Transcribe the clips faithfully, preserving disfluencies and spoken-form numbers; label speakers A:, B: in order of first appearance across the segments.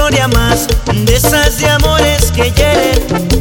A: historia más de esas de amores que hieren.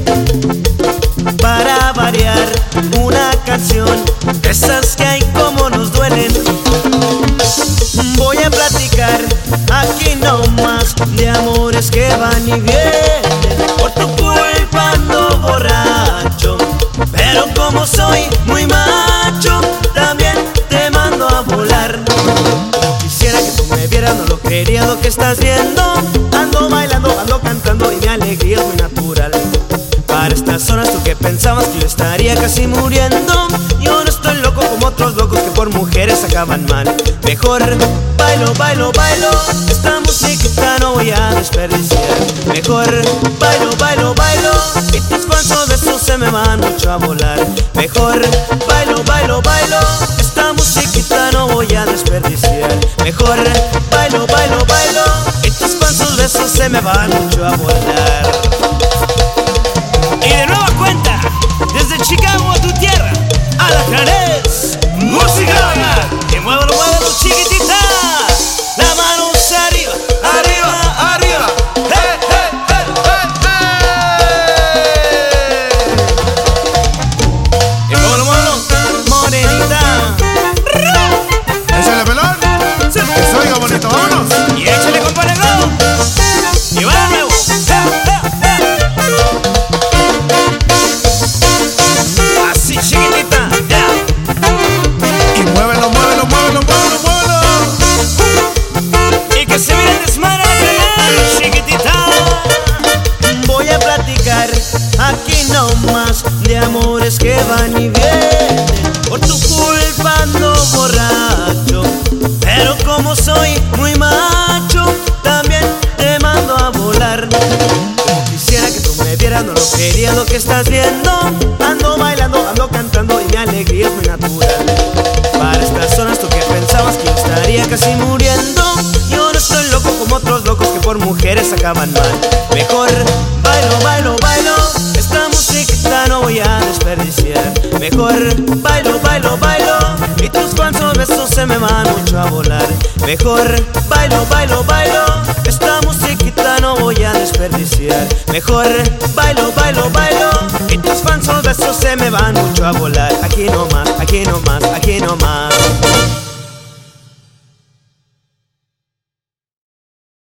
A: Para variar, una canción de esas que hay como nos duelen. Voy a platicar aquí nomás de amores que van y vienen. Por tu culpa ando borracho, pero como soy muy macho, también te mando a volar. No quisiera que tú me vieras, no lo quería lo que estás viendo. Ando bailando, ando cantando y mi alegría es muy natural. Para estas horas tú que pensabas que yo estaría casi muriendo. Yo no estoy loco como otros locos que por mujeres acaban mal. Mejor bailo, bailo, bailo, esta musiquita no voy a desperdiciar. Mejor bailo, bailo, bailo, y tus falsos besos se me van mucho a volar. Mejor bailo, bailo, bailo, esta musiquita no voy a desperdiciar. Mejor bailo, bailo, bailo, y tus falsos besos se me van mucho a volar. Y de nueva cuenta, desde Chicago a tu tierra, Alacranes, música. Y muévelo, muévelo, chiquitita. La mano arriba, arriba, arriba. Hey, hey, hey, hey, hey. Y muévelo, muévelo, morenita.
B: Échale pelón.
A: Sí.
B: Que se oiga bonito, vámonos.
A: Y échale, compa negro. Y va de nuevo. Así, chiquitita, ya.
B: Y muévelo, muévelo, muévelo, muévelo, muévelo.
A: Y que se mire el desmadre al canal, chiquitita. Voy a platicar aquí nomás de amores que van y vienen. Por tu culpa ando borracho, pero como soy muy macho, también te mando a volar. Como quisiera que tú me vieras, no lo quería lo que estás viendo. Ando bailando, ando cantando y mi alegría es muy natural. Para estas horas tú que pensabas que yo estaría casi muriendo. Yo no estoy loco como otros locos que por mujeres acaban mal. Mejor bailo, bailo, bailo, esta musiquita no voy a desperdiciar. Mejor bailo, bailo, bailo, y tus falsos besos se me van mucho a volar. Mejor bailo, bailo, bailo, esta musiquita no voy a desperdiciar. Mejor bailo, bailo, bailo, y tus falsos besos se me van mucho a volar. Aquí nomás, aquí nomás, aquí nomás.